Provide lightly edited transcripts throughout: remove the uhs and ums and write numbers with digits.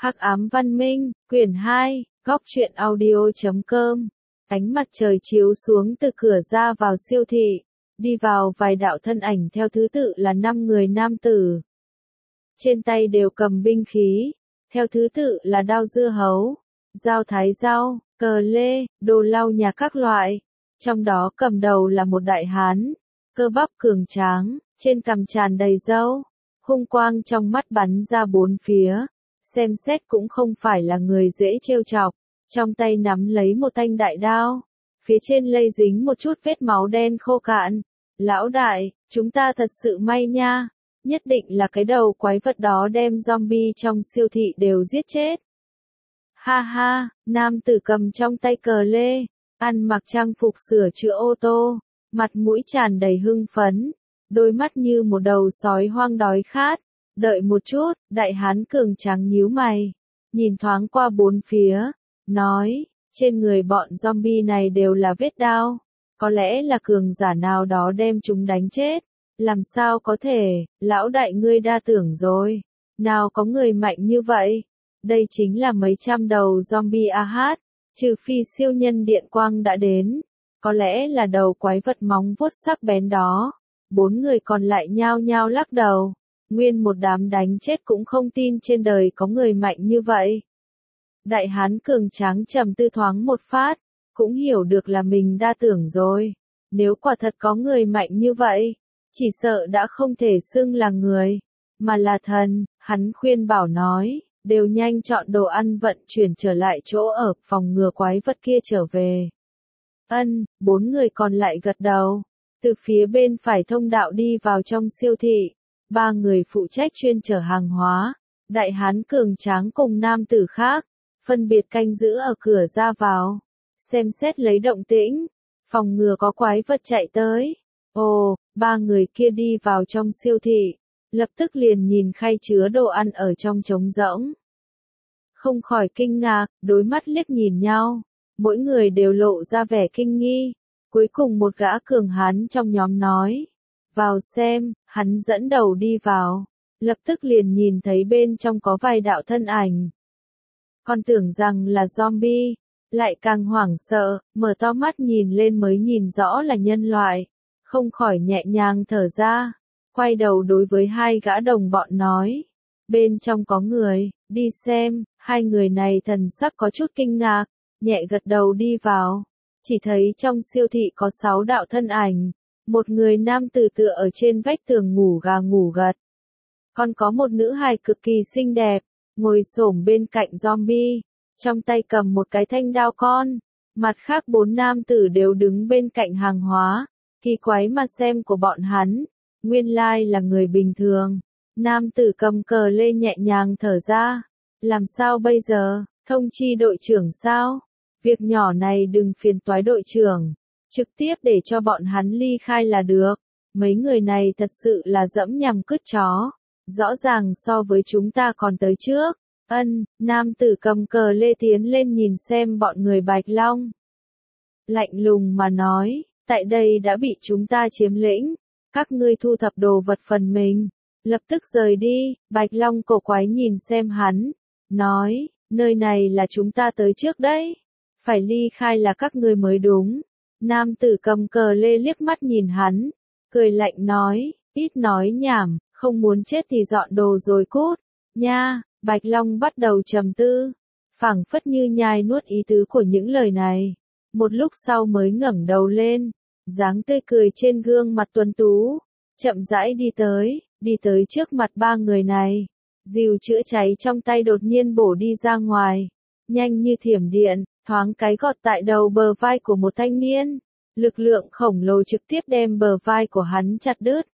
Hắc ám văn minh, quyển 2, góc truyện audio.com. Ánh mặt trời chiếu xuống từ cửa ra vào siêu thị, đi vào vài đạo thân ảnh theo thứ tự là 5 người nam tử. Trên tay đều cầm binh khí, theo thứ tự là đao dưa hấu, dao thái rau, cờ lê, đồ lau nhà các loại. Trong đó cầm đầu là một đại hán, cơ bắp cường tráng, trên cằm tràn đầy râu, hung quang trong mắt bắn ra bốn phía, xem xét cũng không phải là người dễ trêu chọc. Trong tay nắm lấy một thanh đại đao, phía trên lây dính một chút vết máu đen khô cạn. Lão đại, chúng ta thật sự may nha, nhất định là cái đầu quái vật đó đem zombie trong siêu thị đều giết chết. Ha ha, nam tử cầm trong tay cờ lê, ăn mặc trang phục sửa chữa ô tô, mặt mũi tràn đầy hưng phấn, đôi mắt như một đầu sói hoang đói khát. Đợi một chút, đại hán cường tráng nhíu mày, nhìn thoáng qua bốn phía, nói, trên người bọn zombie này đều là vết đao, có lẽ là cường giả nào đó đem chúng đánh chết. Làm sao có thể, lão đại ngươi đa tưởng rồi, nào có người mạnh như vậy, đây chính là mấy trăm đầu zombie AH, trừ phi siêu nhân điện quang đã đến, có lẽ là đầu quái vật móng vuốt sắc bén đó. Bốn người còn lại nhao nhao lắc đầu, nguyên một đám đánh chết cũng không tin trên đời có người mạnh như vậy. Đại hán cường tráng trầm tư thoáng một phát, cũng hiểu được là mình đa tưởng rồi, nếu quả thật có người mạnh như vậy, chỉ sợ đã không thể xưng là người, mà là thần. Hắn khuyên bảo nói, đều nhanh chọn đồ ăn vận chuyển trở lại chỗ ở, phòng ngừa quái vật kia trở về. Bốn người còn lại gật đầu, từ phía bên phải thông đạo đi vào trong siêu thị, ba người phụ trách chuyên chở hàng hóa, đại hán cường tráng cùng nam tử khác, phân biệt canh giữ ở cửa ra vào, xem xét lấy động tĩnh, phòng ngừa có quái vật chạy tới. Ồ, ba người kia đi vào trong siêu thị, lập tức liền nhìn khay chứa đồ ăn ở trong trống rỗng. Không khỏi kinh ngạc, đối mắt liếc nhìn nhau, mỗi người đều lộ ra vẻ kinh nghi. Cuối cùng một gã cường hán trong nhóm nói, vào xem. Hắn dẫn đầu đi vào, lập tức liền nhìn thấy bên trong có vài đạo thân ảnh. Còn tưởng rằng là zombie, lại càng hoảng sợ, mở to mắt nhìn lên mới nhìn rõ là nhân loại, không khỏi nhẹ nhàng thở ra, quay đầu đối với hai gã đồng bọn nói, bên trong có người, đi xem. Hai người này thần sắc có chút kinh ngạc, nhẹ gật đầu đi vào, chỉ thấy trong siêu thị có 6 đạo thân ảnh, một người nam tử tựa ở trên vách tường ngủ gà ngủ gật, còn có một nữ hài cực kỳ xinh đẹp, ngồi xổm bên cạnh zombie, trong tay cầm một cái thanh đao con. Mặt khác 4 nam tử đều đứng bên cạnh hàng hóa, kỳ quái mà xem của bọn hắn, nguyên lai là người bình thường. Nam tử cầm cờ lê nhẹ nhàng thở ra, làm sao bây giờ, thông chi đội trưởng sao? Việc nhỏ này đừng phiền toái đội trưởng, trực tiếp để cho bọn hắn ly khai là được. Mấy người này thật sự là dẫm nhằm cứt chó, rõ ràng so với chúng ta còn tới trước. Nam tử cầm cờ lê tiến lên nhìn xem bọn người Bạch Long, lạnh lùng mà nói, tại đây đã bị chúng ta chiếm lĩnh, các ngươi thu thập đồ vật phần mình, lập tức rời đi. Bạch Long cổ quái nhìn xem hắn, nói, nơi này là chúng ta tới trước đấy, phải ly khai là các ngươi mới đúng. Nam tử cầm cờ lê liếc mắt nhìn hắn, cười lạnh nói, ít nói nhảm, không muốn chết thì dọn đồ rồi cút, nha. Bạch Long bắt đầu trầm tư, phảng phất như nhai nuốt ý tứ của những lời này, một lúc sau mới ngẩng đầu lên, dáng tươi cười trên gương mặt tuấn tú, chậm rãi đi tới trước mặt ba người này, dìu chữa cháy trong tay đột nhiên bổ đi ra ngoài, nhanh như thiểm điện, thoáng cái gọt tại đầu bờ vai của một thanh niên, lực lượng khổng lồ trực tiếp đem bờ vai của hắn chặt đứt.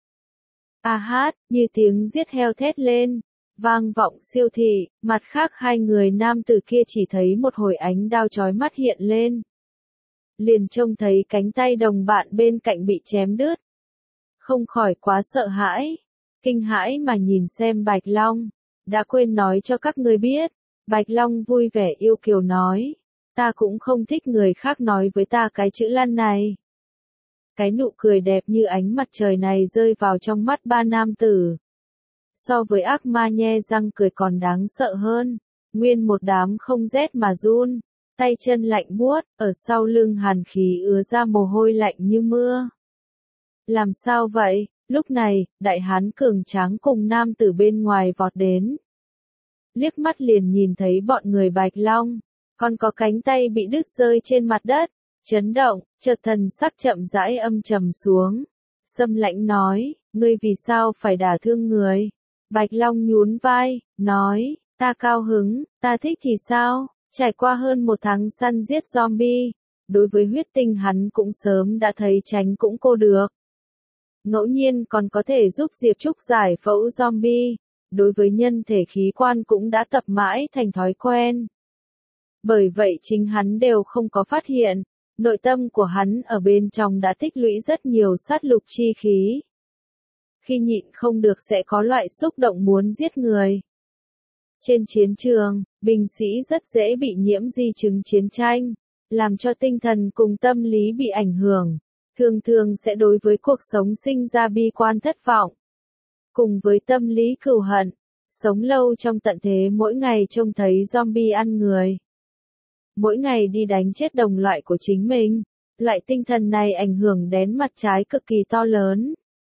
Như tiếng giết heo thét lên, vang vọng siêu thị. Mặt khác hai người nam tử kia chỉ thấy một hồi ánh đao chói mắt hiện lên, liền trông thấy cánh tay đồng bạn bên cạnh bị chém đứt, không khỏi quá sợ hãi, kinh hãi mà nhìn xem Bạch Long. Đã quên nói cho các ngươi biết, Bạch Long vui vẻ yêu kiều nói, ta cũng không thích người khác nói với ta cái chữ lăn này. Cái nụ cười đẹp như ánh mặt trời này rơi vào trong mắt ba nam tử, so với ác ma nhe răng cười còn đáng sợ hơn. nguyên một đám không rét mà run, tay chân lạnh buốt, ở sau lưng hàn khí ứa ra mồ hôi lạnh như mưa. Làm sao vậy? Lúc này, đại hán cường tráng cùng nam tử bên ngoài vọt đến. Liếc mắt liền nhìn thấy bọn người Bạch Long, còn có cánh tay bị đứt rơi trên mặt đất, chấn động, chợt thần sắc chậm rãi âm trầm xuống. Sâm Lãnh nói, ngươi vì sao phải đả thương người? Bạch Long nhún vai, nói, ta cao hứng, ta thích thì sao? Trải qua hơn một tháng săn giết zombie, đối với huyết tinh hắn cũng sớm đã thấy tránh cũng cô được. Ngẫu nhiên còn có thể giúp Diệp Trúc giải phẫu zombie, đối với nhân thể khí quan cũng đã tập mãi thành thói quen. Bởi vậy chính hắn đều không có phát hiện, nội tâm của hắn ở bên trong đã tích lũy rất nhiều sát lục chi khí. Khi nhịn không được sẽ có loại xúc động muốn giết người. Trên chiến trường, binh sĩ rất dễ bị nhiễm di chứng chiến tranh, làm cho tinh thần cùng tâm lý bị ảnh hưởng, thường thường sẽ đối với cuộc sống sinh ra bi quan thất vọng. Cùng với tâm lý cừu hận, sống lâu trong tận thế mỗi ngày trông thấy zombie ăn người. Mỗi ngày đi đánh chết đồng loại của chính mình, loại tinh thần này ảnh hưởng đến mặt trái cực kỳ to lớn.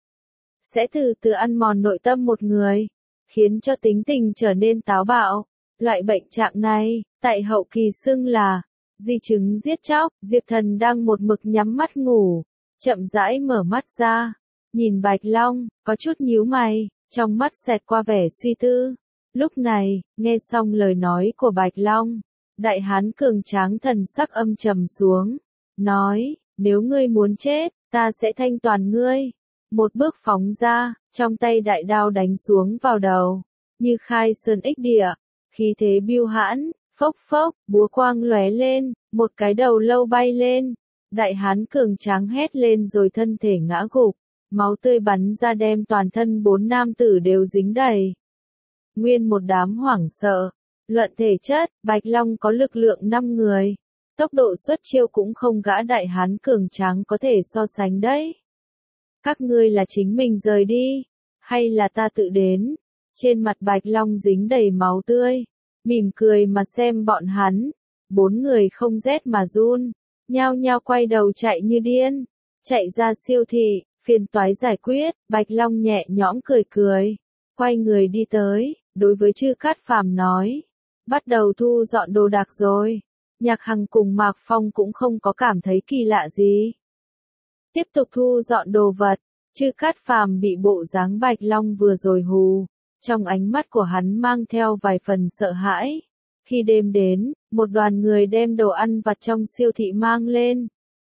Sẽ từ từ ăn mòn nội tâm một người, khiến cho tính tình trở nên táo bạo. Loại bệnh trạng này, tại hậu kỳ xưng là di chứng giết chóc. Diệp Thần đang một mực nhắm mắt ngủ, chậm rãi mở mắt ra, nhìn Bạch Long, có chút nhíu mày, trong mắt xẹt qua vẻ suy tư. Lúc này, nghe xong lời nói của Bạch Long, đại hán cường tráng thần sắc âm trầm xuống, nói, nếu ngươi muốn chết, ta sẽ thanh toàn ngươi. Một bước phóng ra, trong tay đại đao đánh xuống vào đầu, như khai sơn ích địa, khí thế biêu hãn, phốc phốc, búa quang lóe lên, một cái đầu lâu bay lên, đại hán cường tráng hét lên rồi thân thể ngã gục, máu tươi bắn ra đem toàn thân 4 nam tử đều dính đầy. Nguyên một đám hoảng sợ, luận thể chất, Bạch Long có lực lượng 5 người, tốc độ xuất chiêu cũng không gã đại hán cường tráng có thể so sánh đấy. Các ngươi là chính mình rời đi, hay là ta tự đến? Trên mặt Bạch Long dính đầy máu tươi, mỉm cười mà xem bọn hắn. 4 người không rét mà run, nhao nhao quay đầu chạy như điên, chạy ra siêu thị, phiền toái giải quyết. Bạch Long nhẹ nhõm cười cười, quay người đi tới, đối với Chư Cát Phàm nói, bắt đầu thu dọn đồ đạc rồi. Nhạc Hằng cùng Mạc Phong cũng không có cảm thấy kỳ lạ gì. Tiếp tục thu dọn đồ vật, Chư Cát Phàm bị bộ dáng Bạch Long vừa rồi hù, trong ánh mắt của hắn mang theo vài phần sợ hãi. Khi đêm đến, một đoàn người đem đồ ăn vặt trong siêu thị mang lên.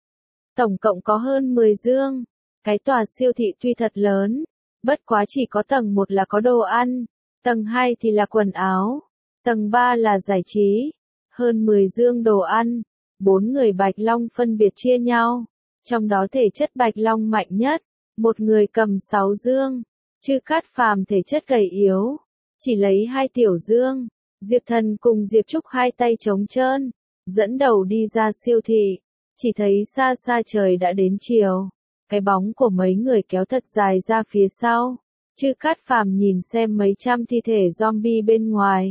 Tổng cộng có hơn 10 dương, cái tòa siêu thị tuy thật lớn, bất quá chỉ có tầng 1 là có đồ ăn, tầng 2 thì là quần áo, tầng 3 là giải trí. Hơn 10 dương đồ ăn, 4 người Bạch Long phân biệt chia nhau. Trong đó thể chất Bạch Long mạnh nhất, một người cầm 6 dương, Chư Cát Phàm thể chất gầy yếu, chỉ lấy 2 tiểu dương. Diệp Thần cùng Diệp Trúc hai tay trống trơn, dẫn đầu đi ra siêu thị, chỉ thấy xa xa trời đã đến chiều, cái bóng của mấy người kéo thật dài ra phía sau. Chư Cát Phàm nhìn xem mấy trăm thi thể zombie bên ngoài.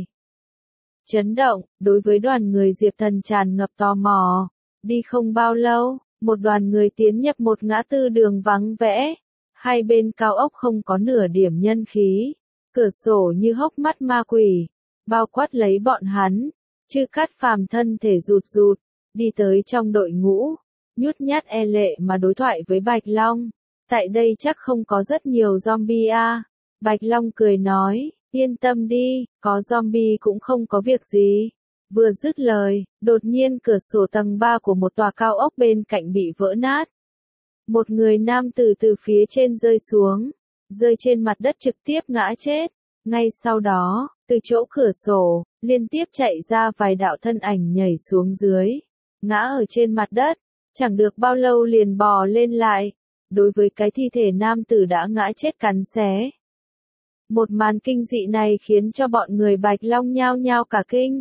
Chấn động, đối với đoàn người Diệp Thần tràn ngập tò mò. Đi không bao lâu, một đoàn người tiến nhập một ngã tư đường vắng vẻ. Hai bên cao ốc không có nửa điểm nhân khí. Cửa sổ như hốc mắt ma quỷ, bao quát lấy bọn hắn. Chư Cát Phàm thân thể rụt rụt, đi tới trong đội ngũ, nhút nhát e lệ mà đối thoại với Bạch Long. Tại đây chắc không có rất nhiều zombie à. Bạch Long cười nói, yên tâm đi, có zombie cũng không có việc gì. Vừa dứt lời, đột nhiên cửa sổ tầng 3 của một tòa cao ốc bên cạnh bị vỡ nát. Một người nam tử từ phía trên rơi xuống, rơi trên mặt đất trực tiếp ngã chết. Ngay sau đó, từ chỗ cửa sổ, liên tiếp chạy ra vài đạo thân ảnh nhảy xuống dưới, ngã ở trên mặt đất, chẳng được bao lâu liền bò lên lại. Đối với cái thi thể nam tử đã ngã chết cắn xé. Một màn kinh dị này khiến cho bọn người Bạch Long nhao nhao cả kinh.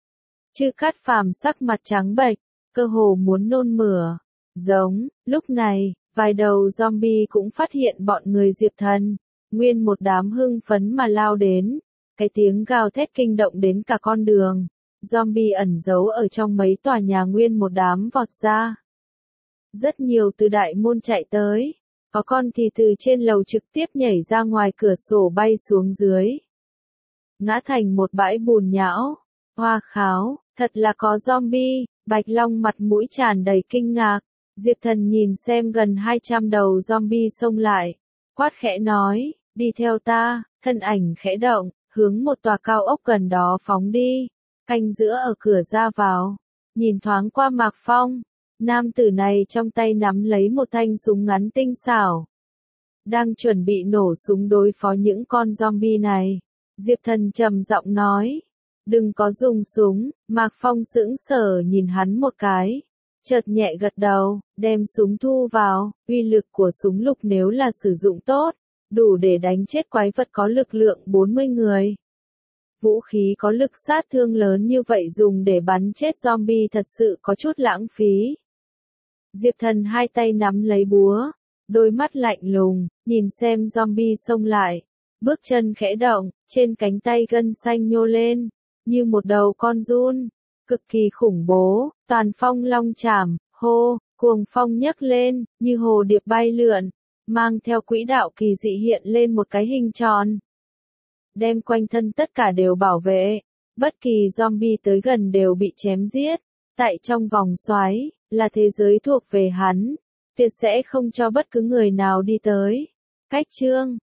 Chư Cát Phàm sắc mặt trắng bệch, cơ hồ muốn nôn mửa. Giống, lúc này, vài đầu zombie cũng phát hiện bọn người Diệp Thần, nguyên một đám hưng phấn mà lao đến. cái tiếng gào thét kinh động đến cả con đường. Zombie ẩn giấu ở trong mấy tòa nhà nguyên một đám vọt ra. Rất nhiều từ đại môn chạy tới, có con thì từ trên lầu trực tiếp nhảy ra ngoài cửa sổ bay xuống dưới. Ngã thành một bãi bùn nhão. Hoa kháo, thật là có zombie, Bạch Long mặt mũi tràn đầy kinh ngạc. Diệp Thần nhìn xem gần 200 đầu zombie xông lại. Quát khẽ nói, đi theo ta, thân ảnh khẽ động, hướng một tòa cao ốc gần đó phóng đi. Canh giữa ở cửa ra vào, nhìn thoáng qua Mạc Phong. Nam tử này trong tay nắm lấy một thanh súng ngắn tinh xảo. Đang chuẩn bị nổ súng đối phó những con zombie này. Diệp Thần trầm giọng nói. Đừng có dùng súng, Mạc Phong sững sờ nhìn hắn một cái. Chợt nhẹ gật đầu, đem súng thu vào, uy lực của súng lục nếu là sử dụng tốt, đủ để đánh chết quái vật có lực lượng 40 người. Vũ khí có lực sát thương lớn như vậy dùng để bắn chết zombie thật sự có chút lãng phí. Diệp Thần hai tay nắm lấy búa, đôi mắt lạnh lùng, nhìn xem zombie xông lại. Bước chân khẽ động, trên cánh tay gân xanh nhô lên, như một đầu con giun, cực kỳ khủng bố, toàn phong long chảm, hô, cuồng phong nhấc lên, như hồ điệp bay lượn, mang theo quỹ đạo kỳ dị hiện lên một cái hình tròn. Đem quanh thân tất cả đều bảo vệ, bất kỳ zombie tới gần đều bị chém giết, tại trong vòng xoáy, là thế giới thuộc về hắn, tuyệt sẽ không cho bất cứ người nào đi tới. Cách chương